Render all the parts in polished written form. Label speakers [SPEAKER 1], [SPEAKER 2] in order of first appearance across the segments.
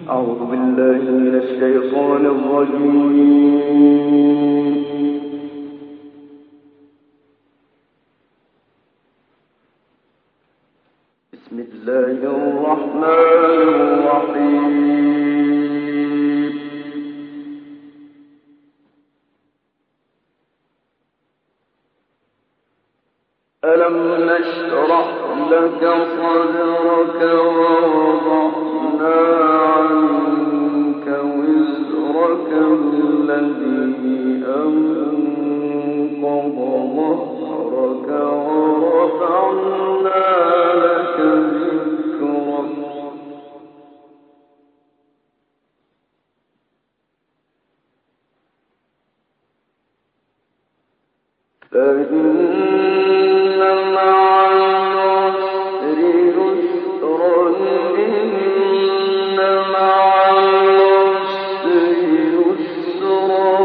[SPEAKER 1] أعوذ بالله من الشيطان الرجيم. بسم الله الرحمن الرحيم. ألم نشرح لك صدرك ووضعنا عنك وزرك الذي أنقض ظهرك ورفعنا لك ذكرك فإن مع العسر يسرا إن مع العسر يسرا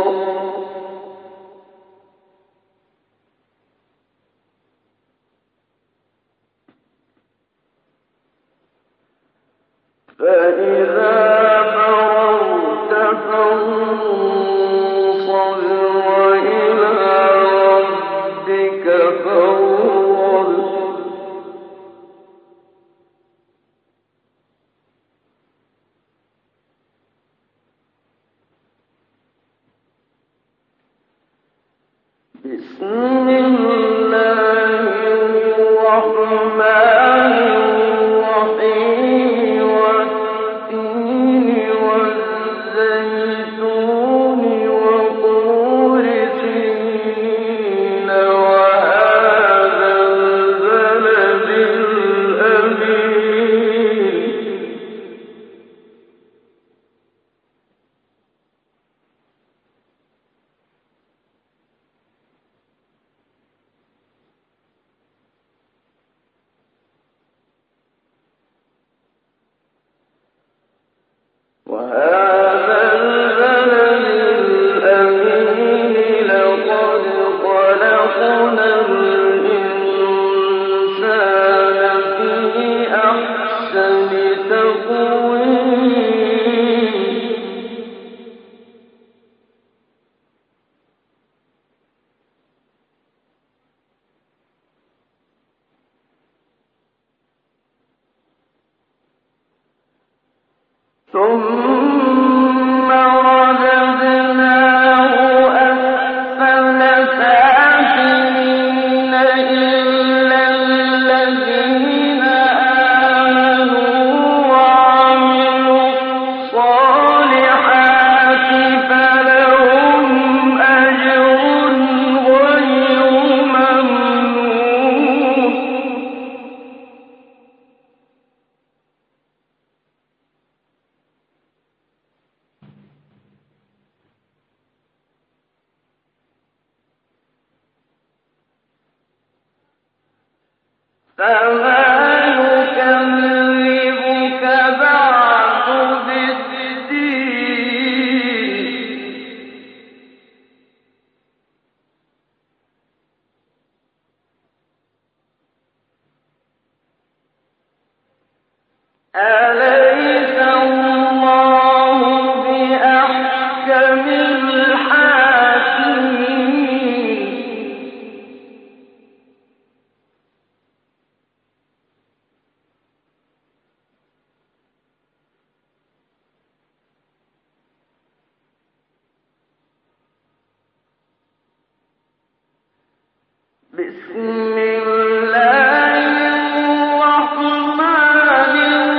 [SPEAKER 1] فإذا فرغت فانصب وإلى ربك فارغب بسم الله الرحمن الرحيم والتين والزيتون وطور سينين وهذا البلد الأمين لقد خلقنا الإنسان في أحسن تقويم ثم رددناه أسفل سافلين إلا الذين آمنوا وعملوا الصالحات فلهم أجر غير ممنون فما يكذبك بعد بالدين أليس الله بأحكم الحاكمين بسم الله الرحمن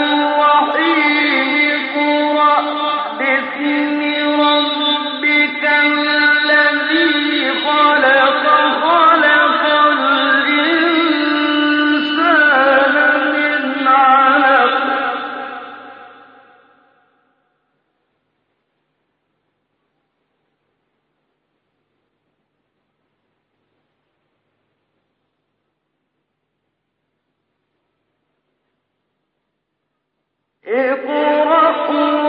[SPEAKER 1] الرحيم اقرأ باسم ربك الذي خلق الإنسان من علق اقرأ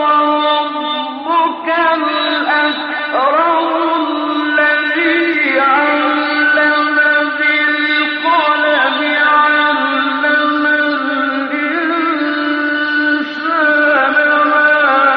[SPEAKER 1] وربك الأكرم الذي علم بالقلم علم الإنسان ما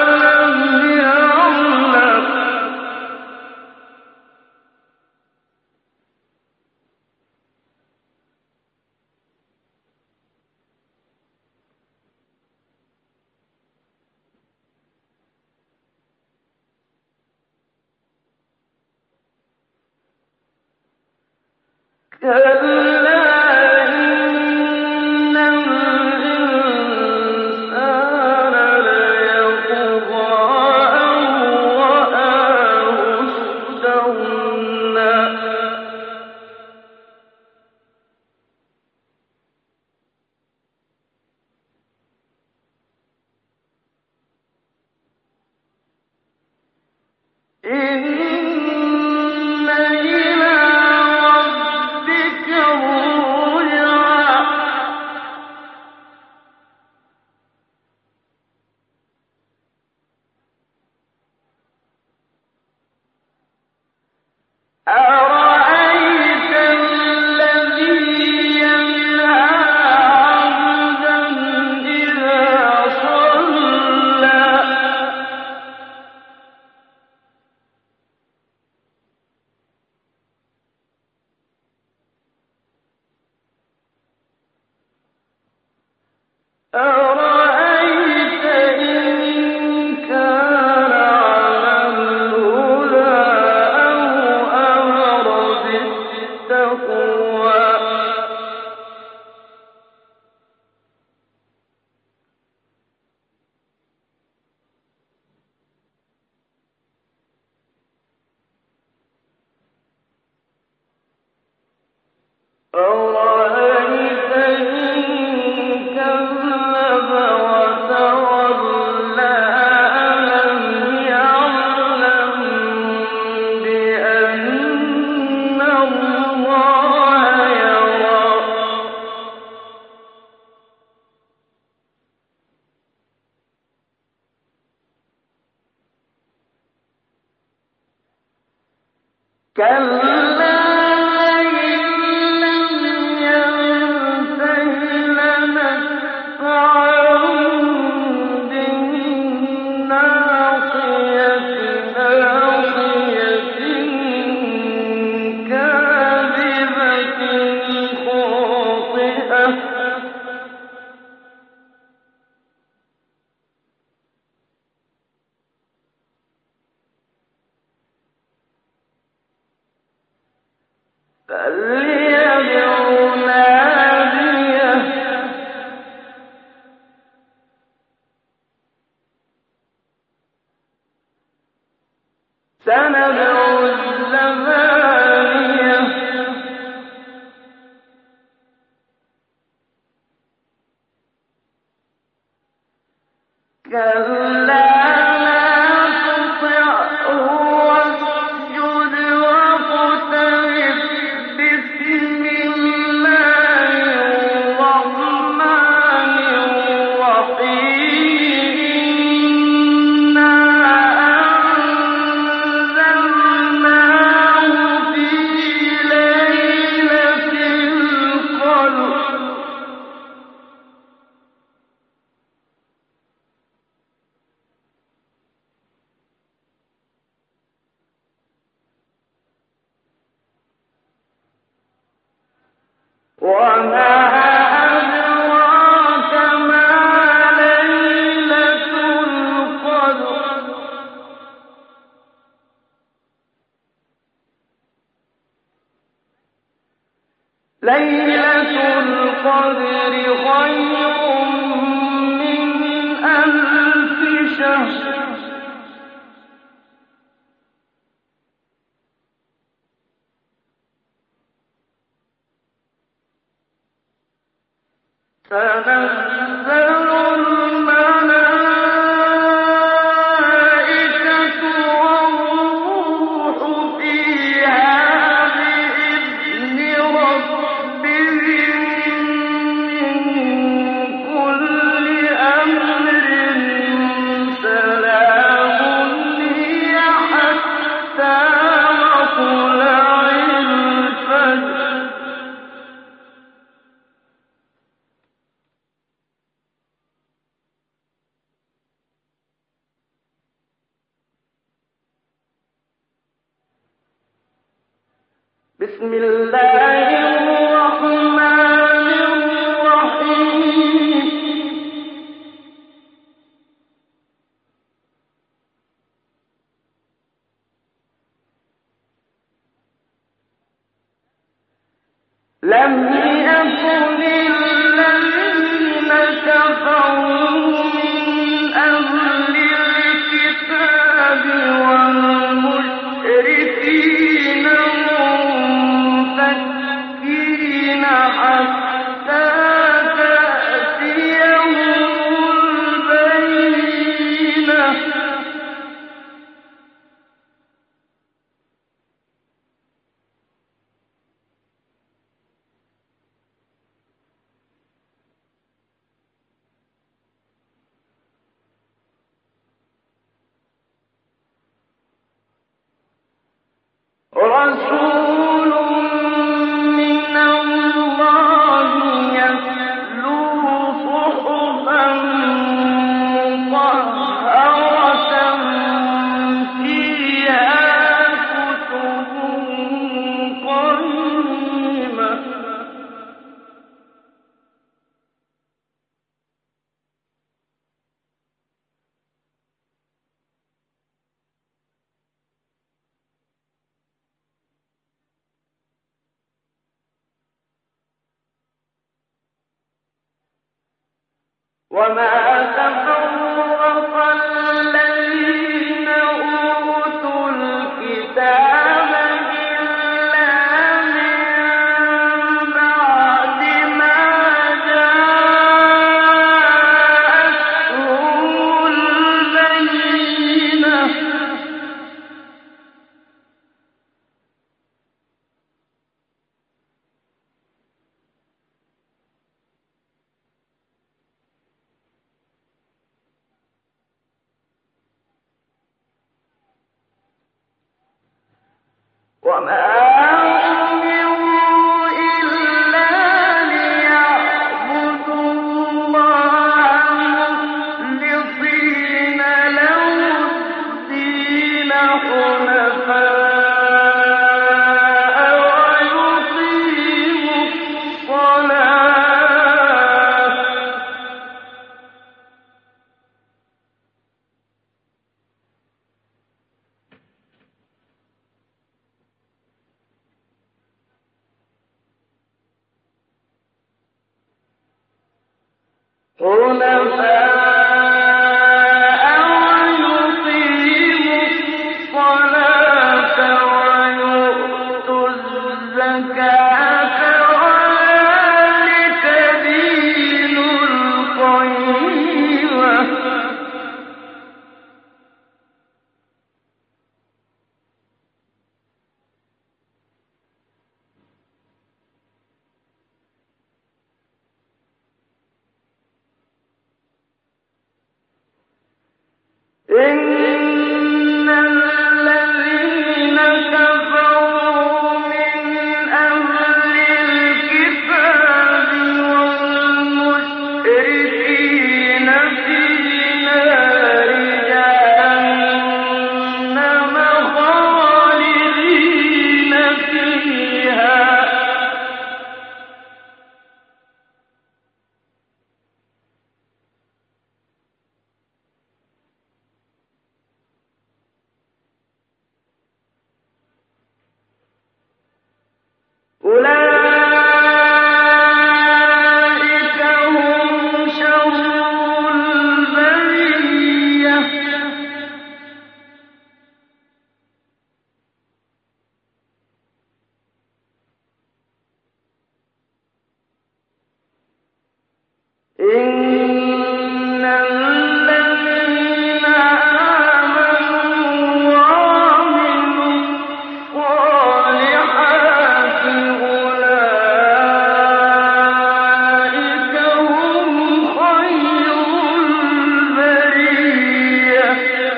[SPEAKER 2] بسم الله الرحمن الرحيم. لم يكن الذين كفروا من أهل الكتاب والمشركين منفكين حتى تأتيهم البينة رسول من الله يتلو صحفا مطهرة فيها كتب قيمة وما تفرق الذين أوتوا الكتاب إلا من بعد ما جاءتهم البينة وما أمروا إلا ليعبدوا الله مخلصين له الدين حنفاء ويقيموا الصلاة ويؤتوا الزكاة وذلك دين القيمة إن الذين كفروا من أهل الكتاب والمشركين في نار جهنم خالدين فيها أولئك هم شر البرية إن الذين آمنوا وعملوا الصالحات أولئك هم خير البرية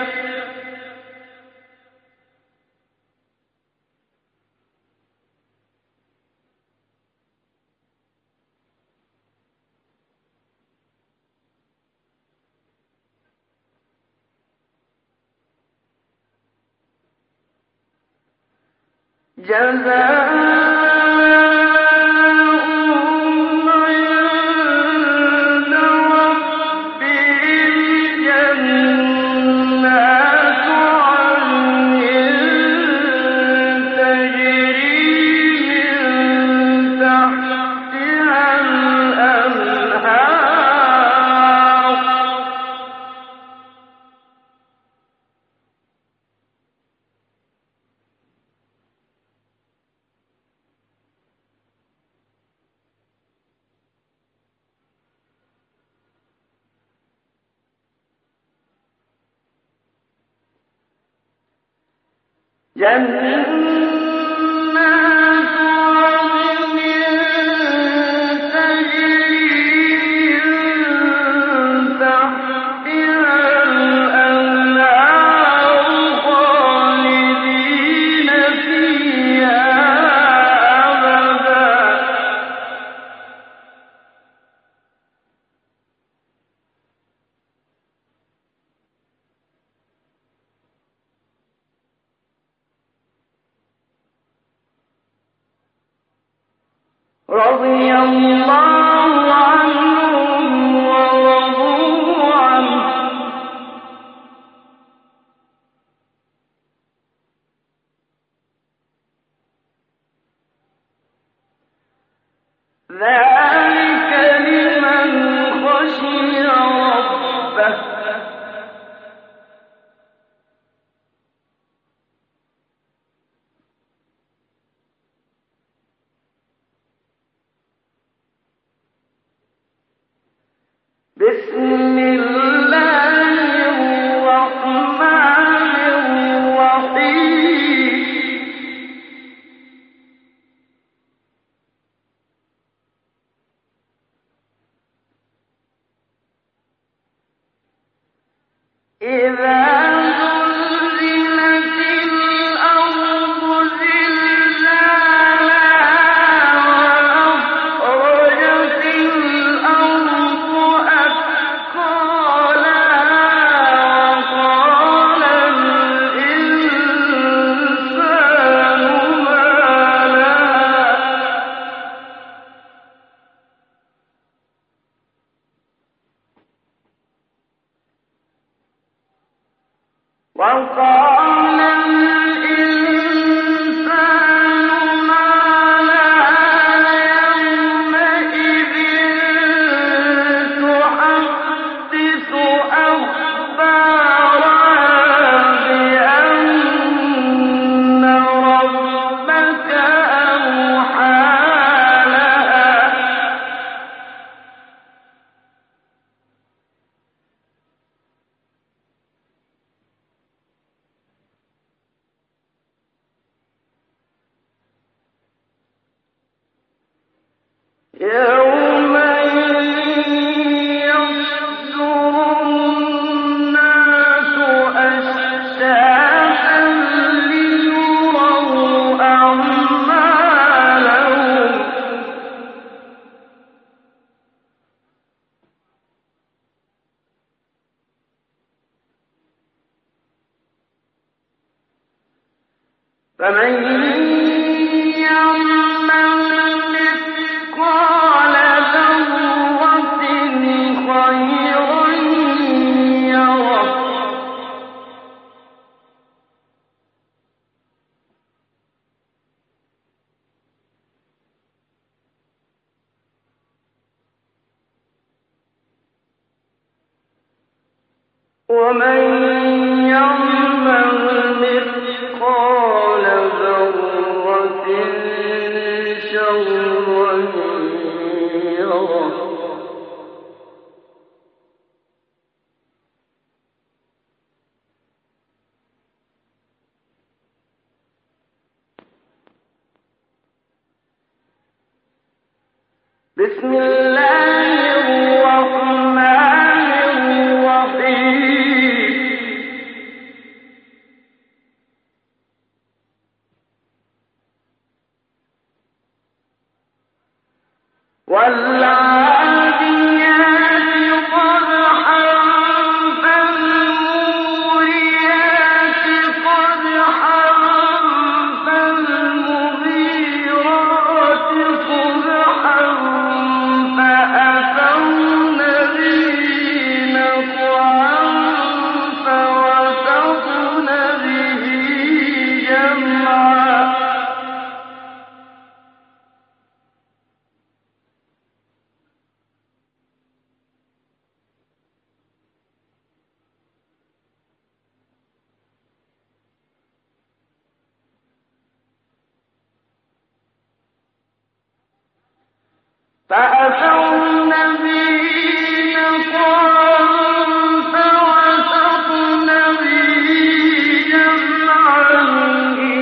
[SPEAKER 2] جزاؤهم عند ربهم جنات عدن تجري من رضي الله عنهم ورضوا عنه ذلك لمن خشي ربه بسم الله الرحمن الرحيم إذا زلزلت الأرض زلزالها وأخرجت الأرض أثقالها وقال الإنسان ما لها وقال الإنسان ما لها يومئذ تحدث أخبارها بأن ربك أوحى لها يومئذ يصدر الناس أشتاتا ليروا أعمالهم فمن يعمل مثقال ذرة خيرا يره ومن يعمل مثقال ذرة شرا يره بسم الله الرحمن الرحيم والعاديات قدحا فالموريات قدحا فالمغيرات صبحا فأثرن به نقعا فوسطن به جمعا فأثرن به نقعا فوسطن به جمعا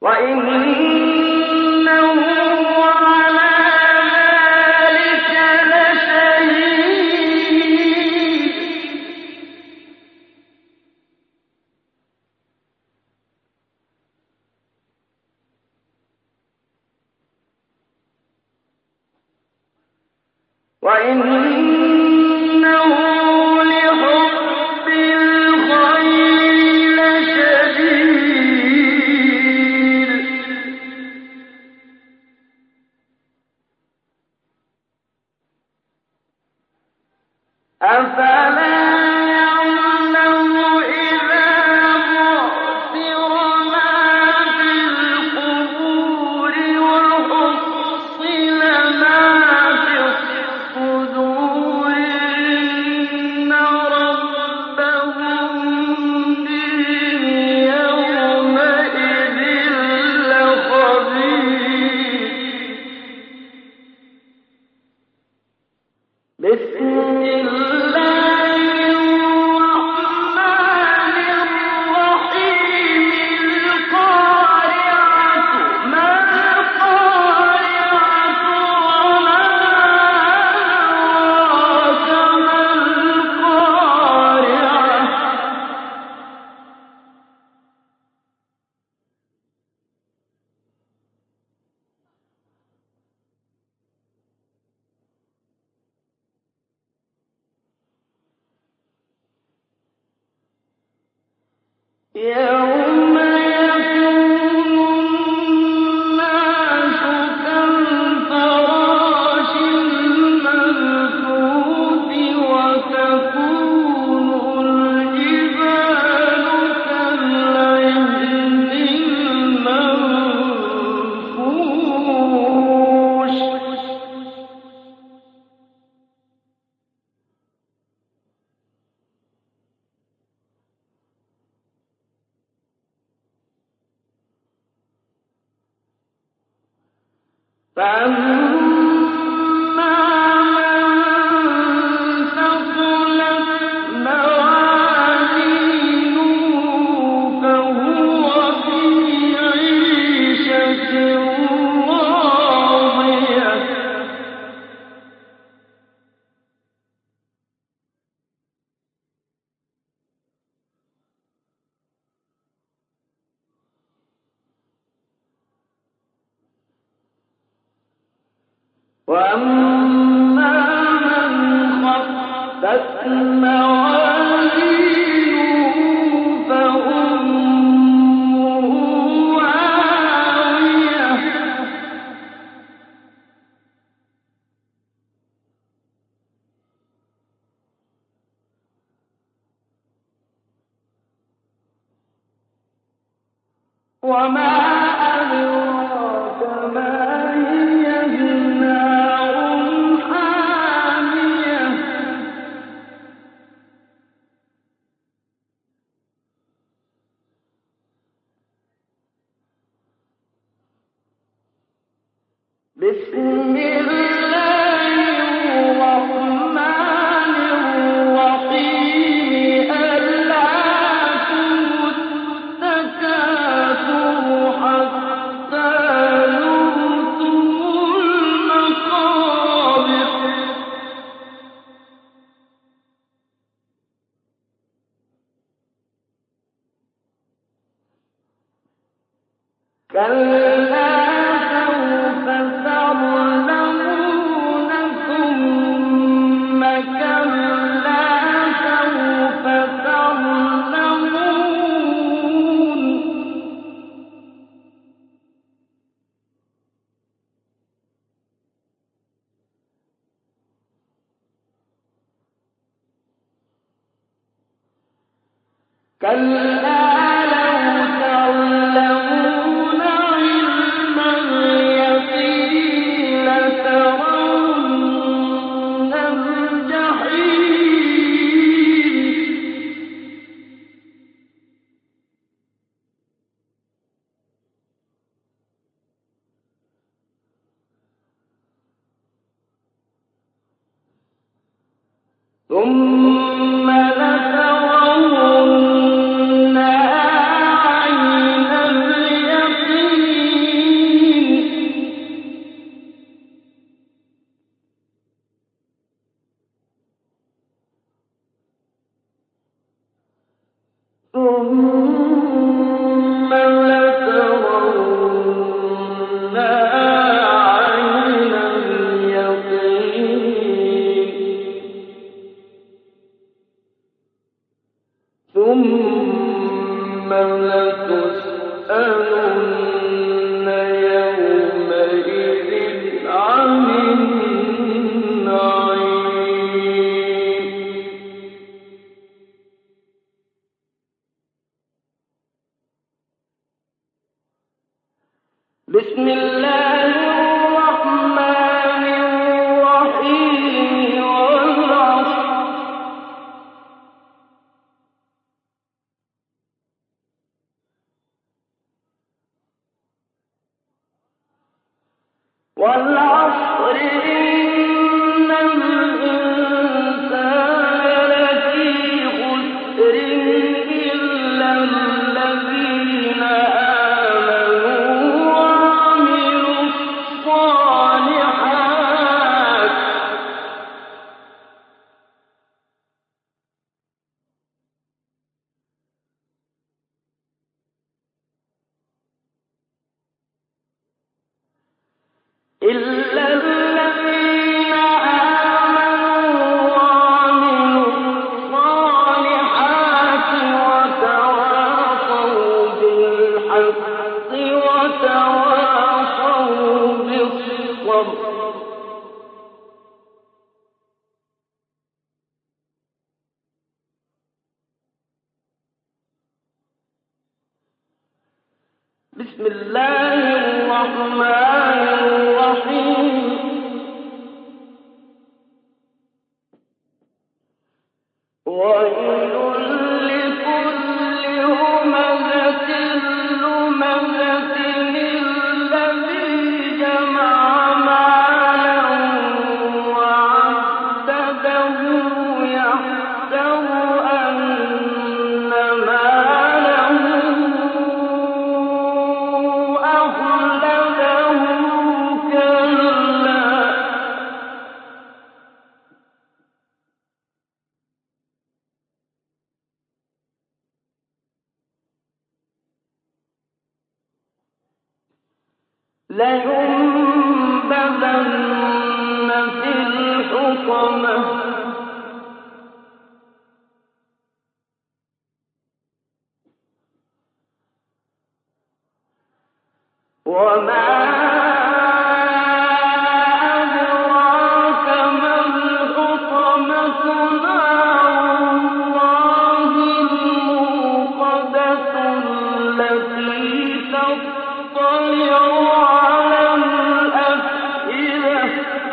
[SPEAKER 2] لترونها عين اليقين والعصر إن الإنسان لفي خسر إلا الذين آمنوا وعملوا الصالحات إلا الذين آمنوا وعملوا الصالحات وتواصوا بالحق وتواصوا بالصبر بسم الله الرحمن الرحيم ويل لكل همزة لمزة الذي جمع مالا وعدده يحسب أن ماله أخلده كلا لينبذن في الحطمة وما أدراك ما الحطمة نار الله الموقدة التي تطلع على الأفئدة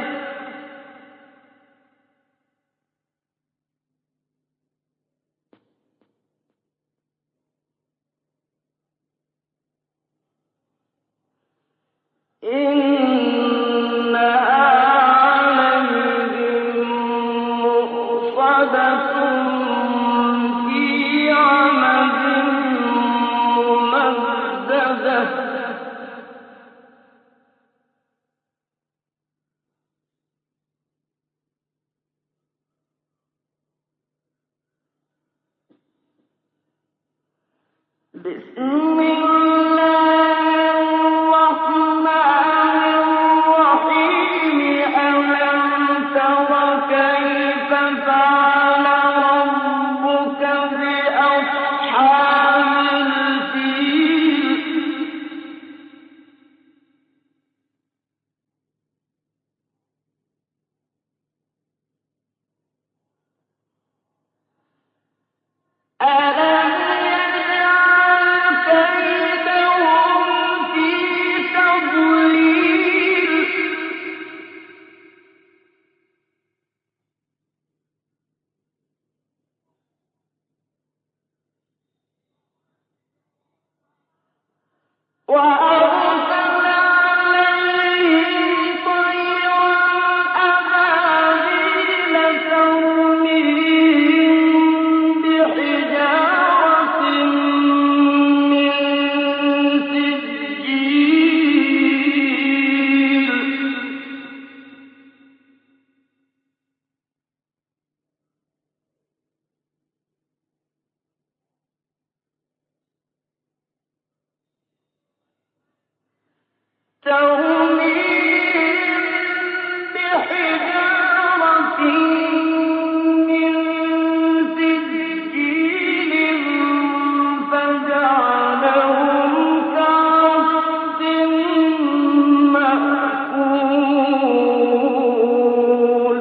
[SPEAKER 2] إنها عليهم مؤصدة في عمد ممددة بسم الله الرحمن الرحيم ألم تر كيف فعل ربك بأصحاب الفيل ألم يجعل كيدهم في تضليل وأرسل عليهم طيرا أبابيل ترميهم بحجارة من سجيل فجعلهم كعصف مأكول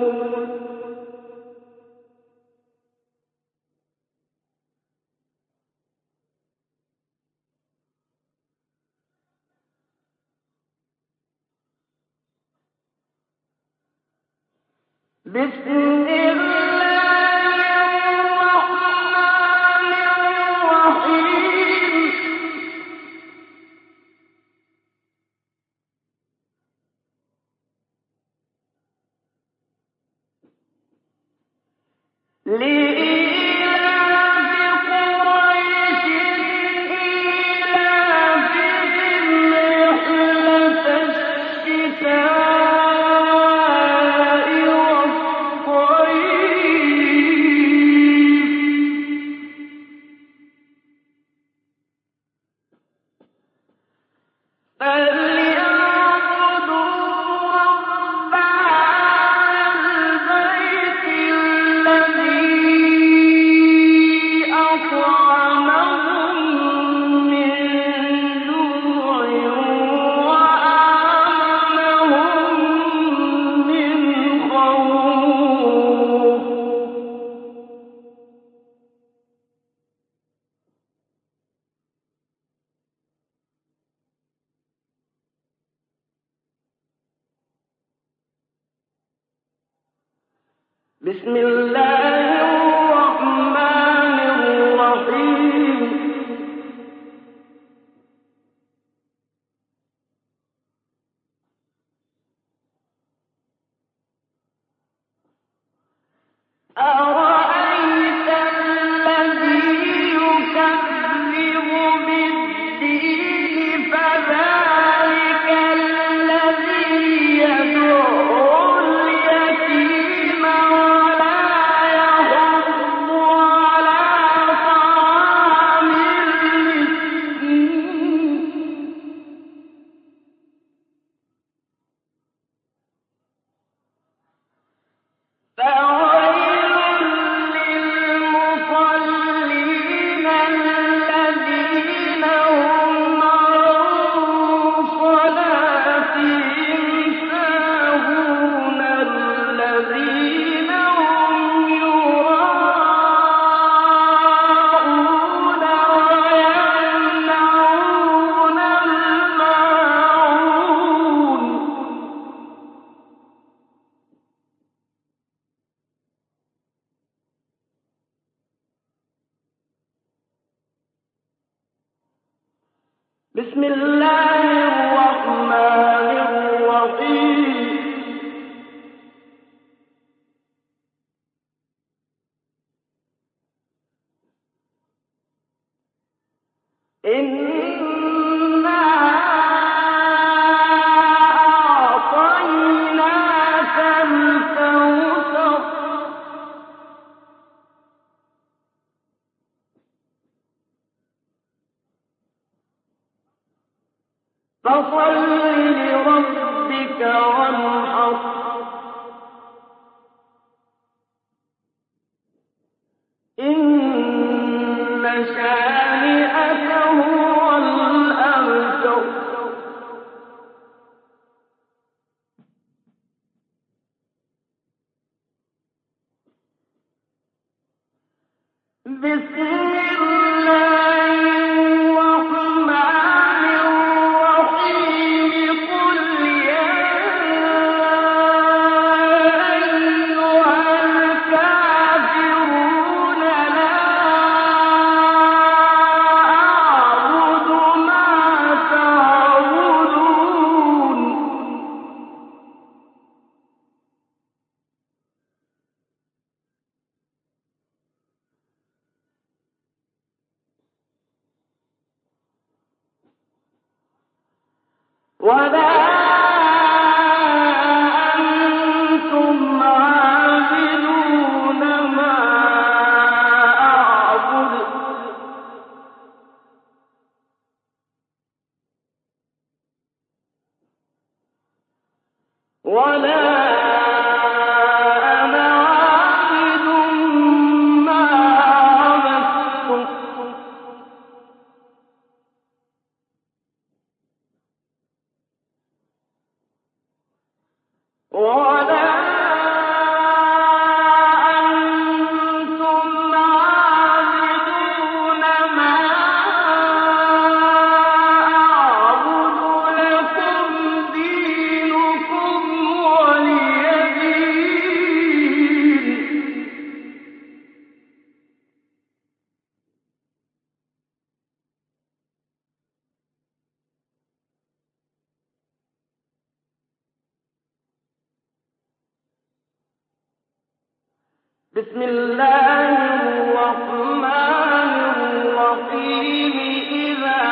[SPEAKER 2] بسم الله الرحمن الرحيم أرأيت الذي يكذب بالدين فذلك الذي يدعو اليتيم ولا يحض على طعام المسكين فويل للمصلين الذين هم عن صلاتهم ساهون الذين هم يراءون ويمنعون الماعون بسم الله الرحمن الرحيم إنا أعطيناك الكوثر فصل لربك وانحر إن شانئك هو الأبتر بسم الله الرحمن الرحيم قل يا أيها الكافرون لا أعبد ما تعبدون ولا أنتم عابدون ما أعبد ولا أنا عابد ما عبدتم ولا أنتم عابدون ما أعبد لكم دينكم ولي دين بسم الله الرحمن الرحيم إذا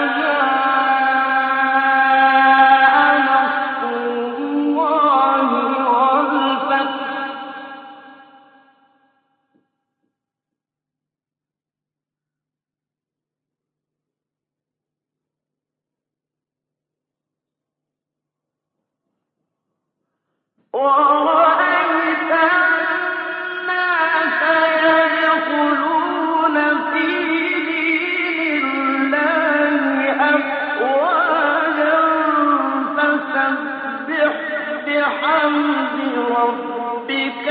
[SPEAKER 2] جاء نصر الله والفتح ورأيت الناس يدخلون في دين الله أفواجا فسبح بحمد ربك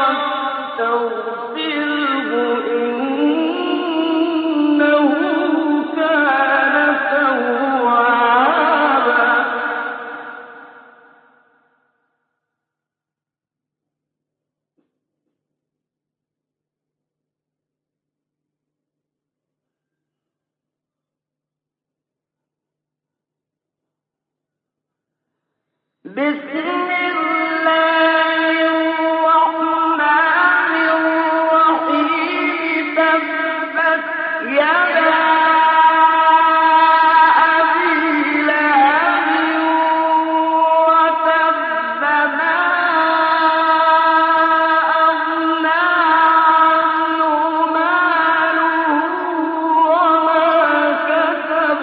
[SPEAKER 2] واستغفره إنه كان توابا بسم الله الرحمن الرحيم تبت يدا أبي لهب وتب ما أغنى عنه ماله وما كسب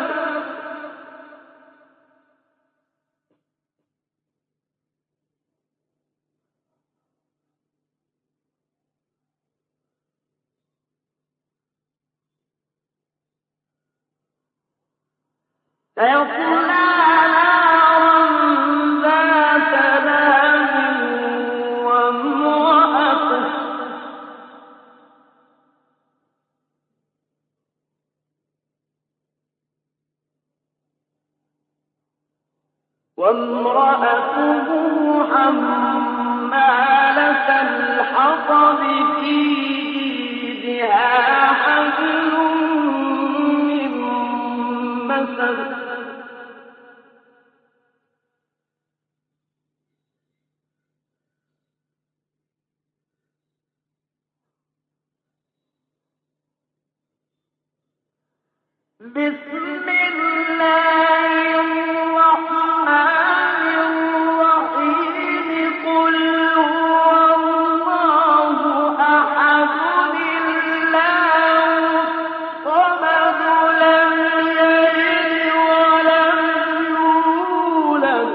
[SPEAKER 2] سيصلى نارا ذات لهب وامرأته حمالة الحطب في جيدها حبل من مسد بسم الله الرحمن الرحيم قل هو الله أحد الله الصمد لم يلد ولم يولد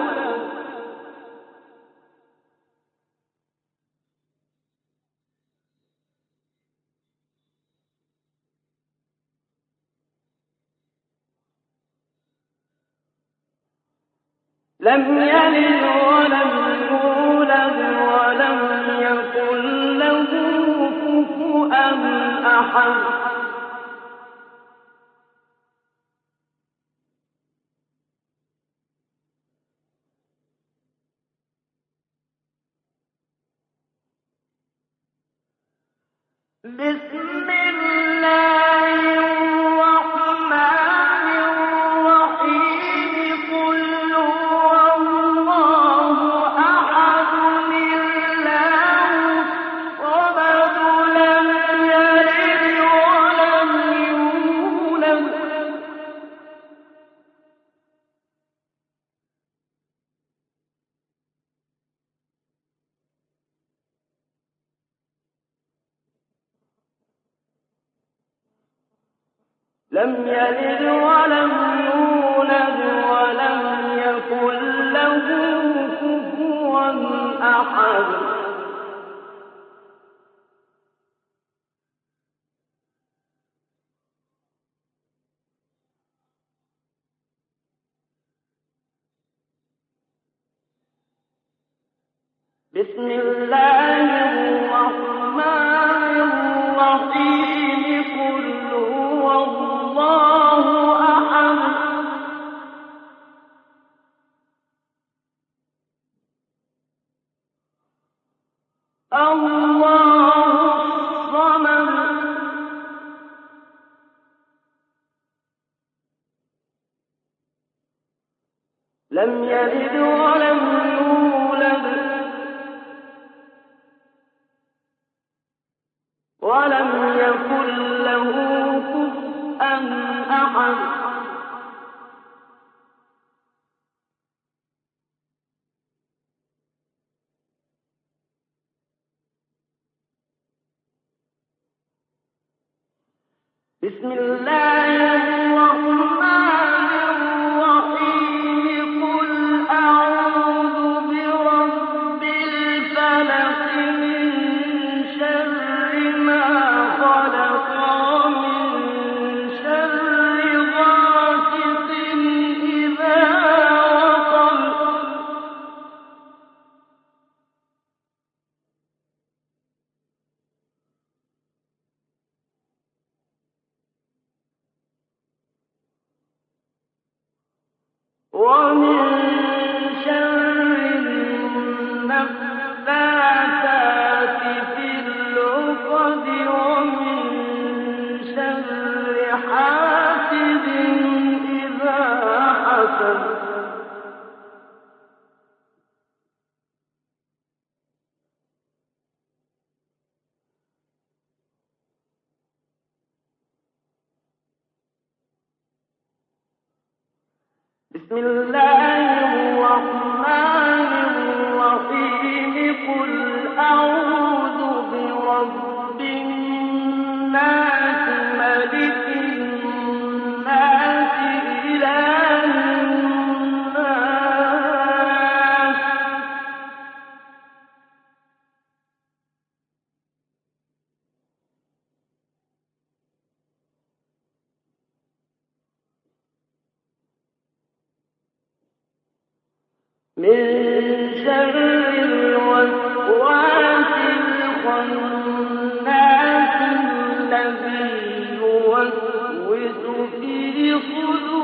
[SPEAKER 2] ولم يكن له كفوا أحد بسم الله الرحمن الرحيم قل هو الله أحد الله الصمد لم يلد ولم يولد ولم يكن له كفوا أحد بسم الله الرحمن الرحيم قل هو الله أحد الله الصمد لم يلد ولم يولد بسم الله الرحمن الرحيم قل أعوذ برب الفلق من شر ما خلق ومن شر غاسق إذا وقب ومن شر النفاثات في العقد ومن شر حاسد إذا حسد بسم الله الرحمن الرحيم قل أعوذ برب الناس ملك الناس إله الناس من شر الوسواس الخناس الذي يوسوس في صدور